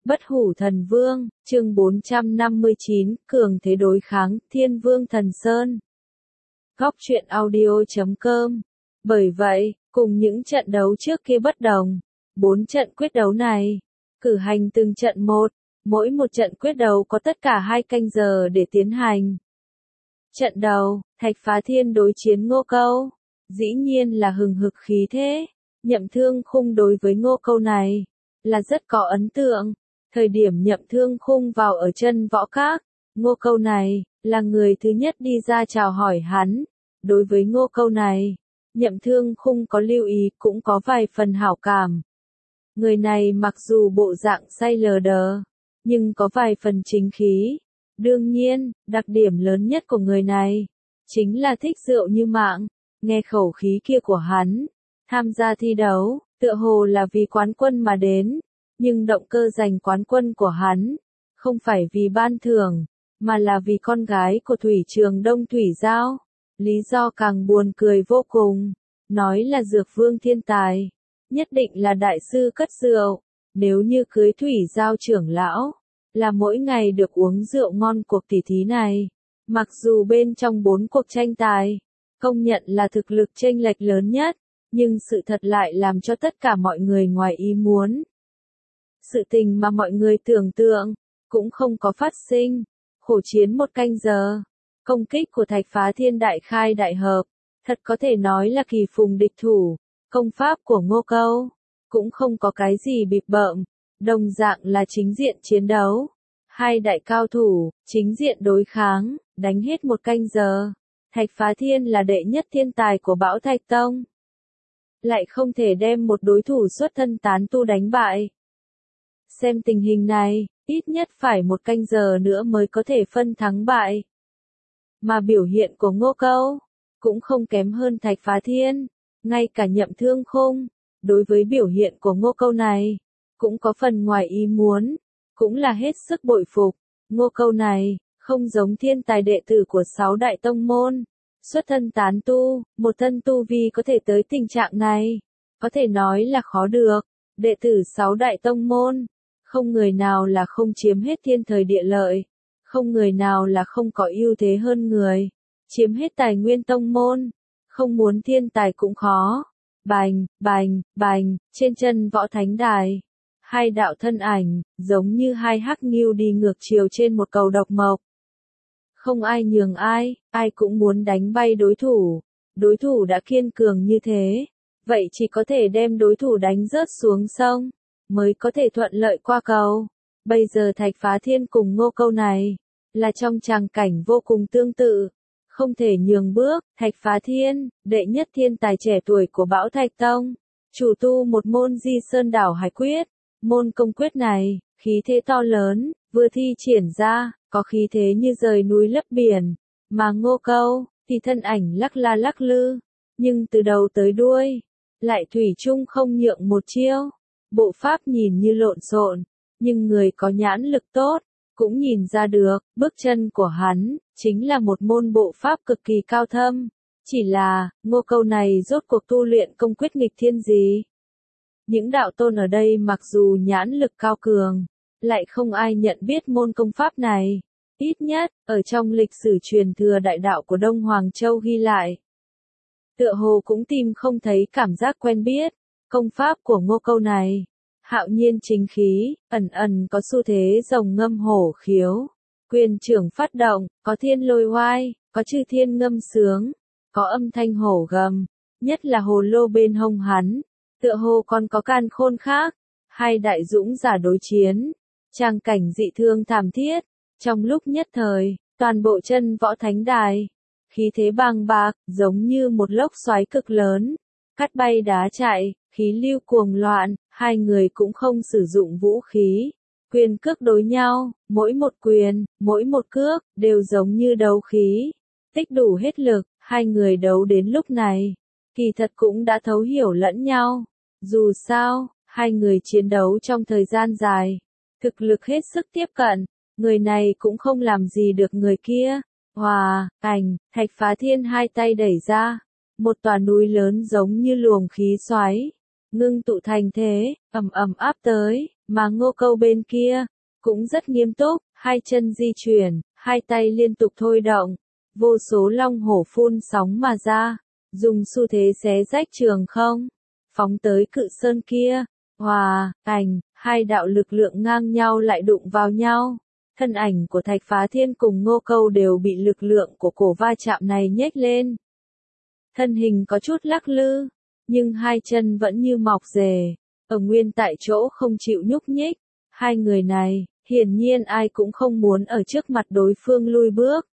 Bất hủ thần vương, chương 459, cường thế đối kháng, Thiên Vương Thần Sơn. Góc truyện audio.com. Bởi vậy, cùng những trận đấu trước kia bất đồng, 4 trận quyết đấu này, cử hành từng trận một, mỗi một trận quyết đấu có tất cả 2 canh giờ để tiến hành. Trận đầu, Thạch Phá Thiên đối chiến Ngô Câu, dĩ nhiên là hừng hực khí thế, Nhậm Thương Khung đối với Ngô Câu này, là rất có ấn tượng. Thời điểm Nhậm Thương Khung vào ở chân võ các, Ngô Câu này, là người thứ nhất đi ra chào hỏi hắn. Đối với Ngô Câu này, Nhậm Thương Khung có lưu ý cũng có vài phần hảo cảm. Người này mặc dù bộ dạng say lờ đờ, nhưng có vài phần chính khí. Đương nhiên, đặc điểm lớn nhất của người này, chính là thích rượu như mạng. Nghe khẩu khí kia của hắn, tham gia thi đấu, tựa hồ là vì quán quân mà đến. Nhưng động cơ giành quán quân của hắn, không phải vì ban thưởng, mà là vì con gái của Thủy Trường Đông Thủy Giao. Lý do càng buồn cười vô cùng, nói là dược vương thiên tài, nhất định là đại sư cất rượu, nếu như cưới Thủy Giao trưởng lão, là mỗi ngày được uống rượu ngon. Cuộc tỷ thí này, mặc dù bên trong 4 cuộc tranh tài, công nhận là thực lực chênh lệch lớn nhất, nhưng sự thật lại làm cho tất cả mọi người ngoài ý muốn. Sự tình mà mọi người tưởng tượng, cũng không có phát sinh. Khổ chiến 1 canh giờ, công kích của Thạch Phá Thiên đại khai đại hợp, thật có thể nói là kỳ phùng địch thủ. Công pháp của Ngô Câu, cũng không có cái gì bịp bợm, đồng dạng là chính diện chiến đấu. 2 đại cao thủ, chính diện đối kháng, đánh hết 1 canh giờ. Thạch Phá Thiên là đệ nhất thiên tài của Bão Thạch Tông, lại không thể đem một đối thủ xuất thân tán tu đánh bại. Xem tình hình này, ít nhất phải 1 canh giờ nữa mới có thể phân thắng bại. Mà biểu hiện của Ngô Câu, cũng không kém hơn Thạch Phá Thiên, ngay cả Nhậm Thương Khung, đối với biểu hiện của Ngô Câu này, cũng có phần ngoài ý muốn, cũng là hết sức bội phục. Ngô Câu này, không giống thiên tài đệ tử của 6 đại tông môn, xuất thân tán tu, một thân tu vi có thể tới tình trạng này, có thể nói là khó được. Đệ tử 6 đại tông môn, không người nào là không chiếm hết thiên thời địa lợi, không người nào là không có ưu thế hơn người, chiếm hết tài nguyên tông môn, không muốn thiên tài cũng khó. Bành, bành, bành, trên chân võ thánh đài, 2 đạo thân ảnh, giống như 2 hắc ngưu đi ngược chiều trên một cầu độc mộc. Không ai nhường ai, ai cũng muốn đánh bay đối thủ đã kiên cường như thế, vậy chỉ có thể đem đối thủ đánh rớt xuống sông, mới có thể thuận lợi qua cầu. Bây giờ Thạch Phá Thiên cùng Ngô Câu này, là trong tràng cảnh vô cùng tương tự, không thể nhường bước. Thạch Phá Thiên, đệ nhất thiên tài trẻ tuổi của Bão Thạch Tông, chủ tu một môn Di Sơn Đảo Hải Quyết. Môn công quyết này, khí thế to lớn, vừa thi triển ra, có khí thế như rời núi lấp biển, mà Ngô Câu, thì thân ảnh lắc la lắc lư, nhưng từ đầu tới đuôi, lại thủy chung không nhượng một chiêu. Bộ pháp nhìn như lộn xộn, nhưng người có nhãn lực tốt, cũng nhìn ra được, bước chân của hắn, chính là một môn bộ pháp cực kỳ cao thâm. Chỉ là, Ngô Câu này rốt cuộc tu luyện công quyết nghịch thiên gì? Những đạo tôn ở đây mặc dù nhãn lực cao cường, lại không ai nhận biết môn công pháp này. Ít nhất, ở trong lịch sử truyền thừa đại đạo của Đông Hoàng Châu ghi lại, tựa hồ cũng tìm không thấy cảm giác quen biết. Công pháp của Ngô Câu này, hạo nhiên chính khí, ẩn ẩn có xu thế rồng ngâm hổ khiếu. Quyền trưởng phát động, có thiên lôi oai, có chư thiên ngâm sướng, có âm thanh hổ gầm, nhất là hồ lô bên hông hắn, tựa hồ còn có càn khôn khác. 2 đại dũng giả đối chiến, tràng cảnh dị thương thảm thiết. Trong lúc nhất thời, toàn bộ chân võ thánh đài, khí thế bàng bạc, giống như một lốc xoáy cực lớn, cắt bay đá chạy, khí lưu cuồng loạn. 2 người cũng không sử dụng vũ khí, quyền cước đối nhau, mỗi một quyền, mỗi một cước, đều giống như đấu khí, tích đủ hết lực. 2 người đấu đến lúc này, kỳ thật cũng đã thấu hiểu lẫn nhau. Dù sao, 2 người chiến đấu trong thời gian dài, thực lực hết sức tiếp cận, người này cũng không làm gì được người kia. Hòa, ảnh, Thạch Phá Thiên 2 tay đẩy ra, một tòa núi lớn giống như luồng khí xoáy, ngưng tụ thành thế, ầm ầm áp tới. Mà Ngô Câu bên kia, cũng rất nghiêm túc, hai chân di chuyển, hai tay liên tục thôi động, vô số long hổ phun sóng mà ra, dùng xu thế xé rách trường không, phóng tới cự sơn kia, hòa, ảnh, hai đạo lực lượng ngang nhau lại đụng vào nhau. Thân ảnh của Thạch Phá Thiên cùng Ngô Câu đều bị lực lượng của cổ va chạm này nhếch lên. Thân hình có chút lắc lư, nhưng hai chân vẫn như mọc rể, ở nguyên tại chỗ không chịu nhúc nhích. Hai người này, hiển nhiên ai cũng không muốn ở trước mặt đối phương lui bước.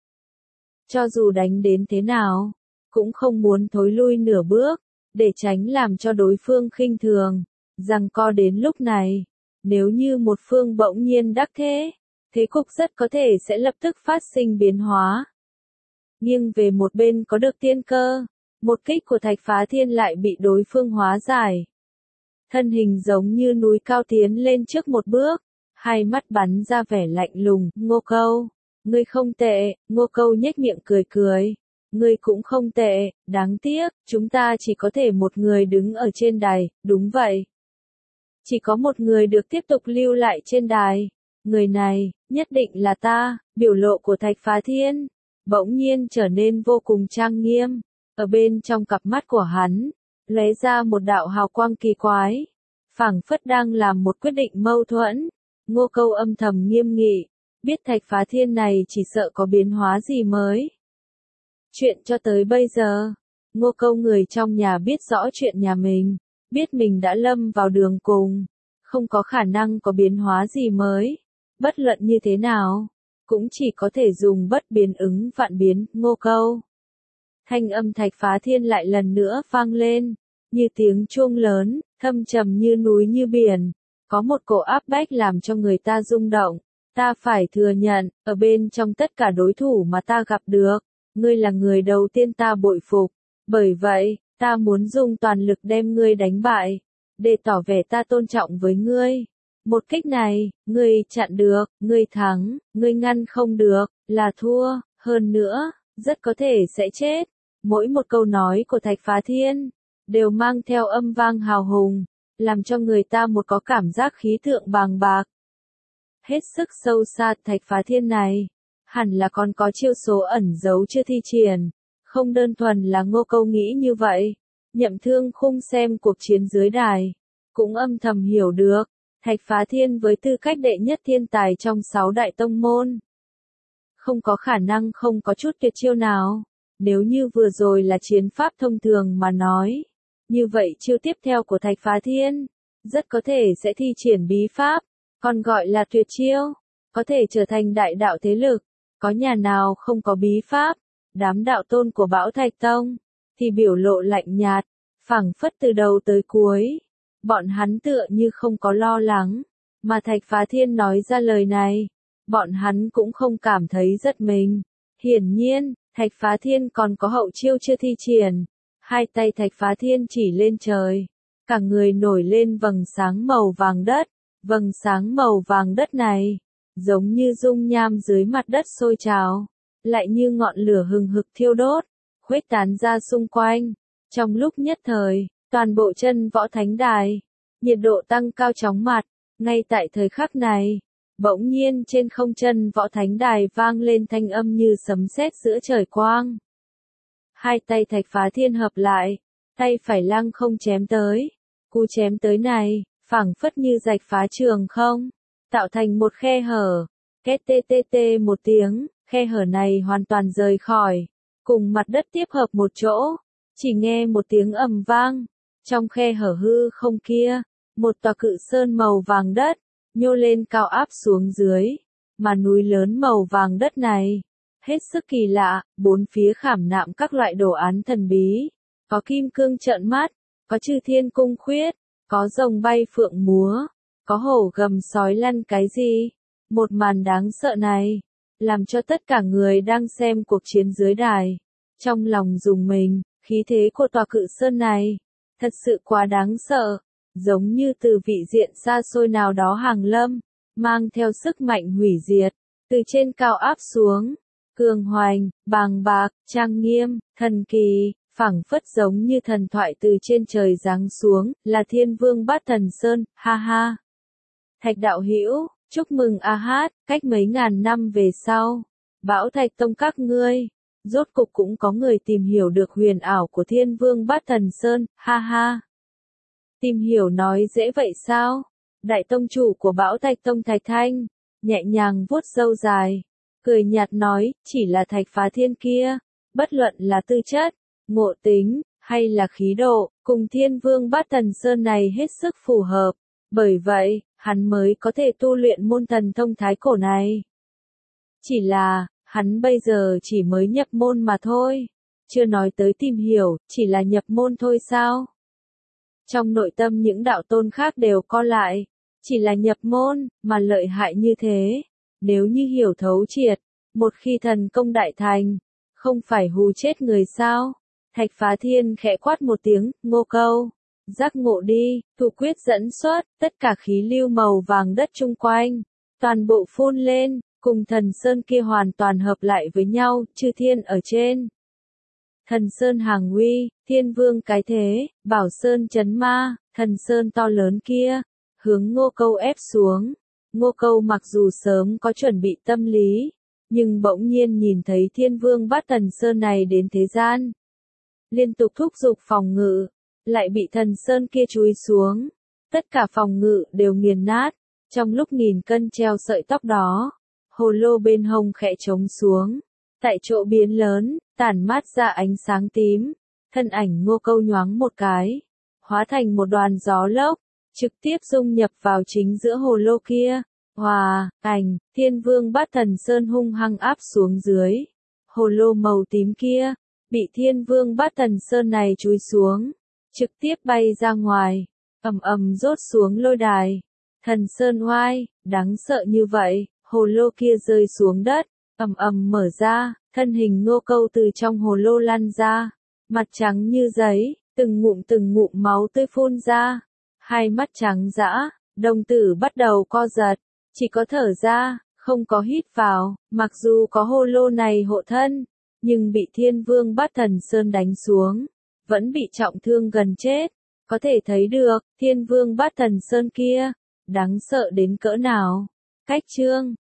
Cho dù đánh đến thế nào, cũng không muốn thối lui nửa bước, để tránh làm cho đối phương khinh thường. Giằng co đến lúc này, nếu như một phương bỗng nhiên đắc thế cục rất có thể sẽ lập tức phát sinh biến hóa. Nghiêng về một bên có được tiên cơ, một kích của Thạch Phá Thiên lại bị đối phương hóa giải. Thân hình giống như núi cao tiến lên trước một bước, hai mắt bắn ra vẻ lạnh lùng, Ngô Câu, ngươi không tệ, Ngô Câu nhếch miệng cười cười, ngươi cũng không tệ, đáng tiếc, chúng ta chỉ có thể một người đứng ở trên đài, đúng vậy. Chỉ có một người được tiếp tục lưu lại trên đài, người này, nhất định là ta, biểu lộ của Thạch Phá Thiên, bỗng nhiên trở nên vô cùng trang nghiêm, ở bên trong cặp mắt của hắn, lóe ra một đạo hào quang kỳ quái, phảng phất đang làm một quyết định mâu thuẫn. Ngô Câu âm thầm nghiêm nghị, biết Thạch Phá Thiên này chỉ sợ có biến hóa gì mới. Chuyện cho tới bây giờ, Ngô Câu người trong nhà biết rõ chuyện nhà mình, biết mình đã lâm vào đường cùng, không có khả năng có biến hóa gì mới, bất luận như thế nào, cũng chỉ có thể dùng bất biến ứng vạn biến, Ngô Câu. Thanh âm Thạch Phá Thiên lại lần nữa vang lên, như tiếng chuông lớn, thâm trầm như núi như biển, có một cổ áp bách làm cho người ta rung động. Ta phải thừa nhận, ở bên trong tất cả đối thủ mà ta gặp được, ngươi là người đầu tiên ta bội phục, bởi vậy, ta muốn dùng toàn lực đem ngươi đánh bại, để tỏ vẻ ta tôn trọng với ngươi. Một kích này, ngươi chặn được, ngươi thắng, ngươi ngăn không được, là thua, hơn nữa, rất có thể sẽ chết. Mỗi một câu nói của Thạch Phá Thiên, đều mang theo âm vang hào hùng, làm cho người ta một có cảm giác khí tượng bàng bạc. Hết sức sâu xa Thạch Phá Thiên này, hẳn là còn có chiêu số ẩn giấu chưa thi triển, không đơn thuần là Ngô Câu nghĩ như vậy. Nhậm Thương Khung xem cuộc chiến dưới đài, cũng âm thầm hiểu được, Thạch Phá Thiên với tư cách đệ nhất thiên tài trong 6 đại tông môn, không có khả năng không có chút tuyệt chiêu nào. Nếu như vừa rồi là chiến pháp thông thường mà nói, như vậy chiêu tiếp theo của Thạch Phá Thiên, rất có thể sẽ thi triển bí pháp, còn gọi là tuyệt chiêu, có thể trở thành đại đạo thế lực. Có nhà nào không có bí pháp, đám đạo tôn của Bão Thạch Tông, thì biểu lộ lạnh nhạt, phảng phất từ đầu tới cuối. Bọn hắn tựa như không có lo lắng, mà Thạch Phá Thiên nói ra lời này, bọn hắn cũng không cảm thấy giật mình. Hiển nhiên, Thạch Phá Thiên còn có hậu chiêu chưa thi triển. Hai tay Thạch Phá Thiên chỉ lên trời, cả người nổi lên vầng sáng màu vàng đất. Vầng sáng màu vàng đất này, giống như dung nham dưới mặt đất sôi trào, lại như ngọn lửa hừng hực thiêu đốt, khuếch tán ra xung quanh. Trong lúc nhất thời, toàn bộ chân võ thánh đài, nhiệt độ tăng cao chóng mặt. Ngay tại thời khắc này, bỗng nhiên trên không chân võ thánh đài vang lên thanh âm như sấm sét giữa trời quang. Hai tay Thạch Phá Thiên hợp lại, tay phải lăng không chém tới. Cú chém tới này, phảng phất như rạch phá trường không, tạo thành một khe hở. Két tê tê tê một tiếng, khe hở này hoàn toàn rời khỏi, cùng mặt đất tiếp hợp một chỗ. Chỉ nghe một tiếng ầm vang, trong khe hở hư không kia, một tòa cự sơn màu vàng đất, nhô lên cao áp xuống dưới, mà núi lớn màu vàng đất này, hết sức kỳ lạ, bốn phía khảm nạm các loại đồ án thần bí, có kim cương trợn mắt, có chư thiên cung khuyết, có rồng bay phượng múa, có hổ gầm sói lăn cái gì. Một màn đáng sợ này, làm cho tất cả người đang xem cuộc chiến dưới đài, trong lòng rùng mình, khí thế của tòa cự sơn này, thật sự quá đáng sợ, giống như từ vị diện xa xôi nào đó hàng lâm, mang theo sức mạnh hủy diệt, từ trên cao áp xuống, cường hoành, bàng bạc, trang nghiêm, thần kỳ, phảng phất giống như thần thoại từ trên trời giáng xuống, là Thiên Vương Bát Thần Sơn, ha ha. Thạch đạo hữu, chúc mừng a hát, cách mấy ngàn năm về sau, Bảo Thạch Tông các ngươi, rốt cục cũng có người tìm hiểu được huyền ảo của Thiên Vương Bát Thần Sơn, ha ha. Tìm hiểu nói dễ vậy sao? Đại tông chủ của Bảo Thạch Tông Thạch Thanh, nhẹ nhàng vuốt râu dài, cười nhạt nói, chỉ là Thạch Phá Thiên kia, bất luận là tư chất, ngộ tính, hay là khí độ, cùng Thiên Vương Bát Thần Sơn này hết sức phù hợp, bởi vậy, hắn mới có thể tu luyện môn thần thông thái cổ này. Chỉ là, hắn bây giờ chỉ mới nhập môn mà thôi, chưa nói tới tìm hiểu, chỉ là nhập môn thôi sao? Trong nội tâm những đạo tôn khác đều co lại, chỉ là nhập môn, mà lợi hại như thế, nếu như hiểu thấu triệt, một khi thần công đại thành, không phải hù chết người sao? Thạch Phá Thiên khẽ quát một tiếng, Ngô Câu, giác ngộ đi, thủ quyết dẫn xuất, tất cả khí lưu màu vàng đất chung quanh, toàn bộ phun lên, cùng thần sơn kia hoàn toàn hợp lại với nhau, chư thiên ở trên. Thần sơn hàng uy, thiên vương cái thế, bảo sơn chấn ma, thần sơn to lớn kia, hướng Ngô Câu ép xuống. Ngô Câu mặc dù sớm có chuẩn bị tâm lý, nhưng bỗng nhiên nhìn thấy Thiên Vương Bát Thần Sơn này đến thế gian, liên tục thúc giục phòng ngự, lại bị thần sơn kia chúi xuống. Tất cả phòng ngự đều nghiền nát, trong lúc nghìn cân treo sợi tóc đó, hồ lô bên hông khẽ trống xuống, tại chỗ biến lớn, tản mát ra ánh sáng tím, thân ảnh Ngô Câu nhoáng một cái, hóa thành một đoàn gió lốc, trực tiếp dung nhập vào chính giữa hồ lô kia. Hòa, ảnh, Thiên Vương Bát Thần Sơn hung hăng áp xuống dưới. Hồ lô màu tím kia, bị Thiên Vương Bát Thần Sơn này chúi xuống, trực tiếp bay ra ngoài, ầm ầm rốt xuống lôi đài. Thần Sơn oai, đáng sợ như vậy, hồ lô kia rơi xuống đất, ầm ầm mở ra, thân hình Ngô Câu từ trong hồ lô lăn ra, mặt trắng như giấy, từng ngụm máu tươi phun ra, hai mắt trắng dã, đồng tử bắt đầu co giật, chỉ có thở ra, không có hít vào, mặc dù có hồ lô này hộ thân, nhưng bị Thiên Vương Bát Thần Sơn đánh xuống, vẫn bị trọng thương gần chết, có thể thấy được, Thiên Vương Bát Thần Sơn kia, đáng sợ đến cỡ nào. Cách chương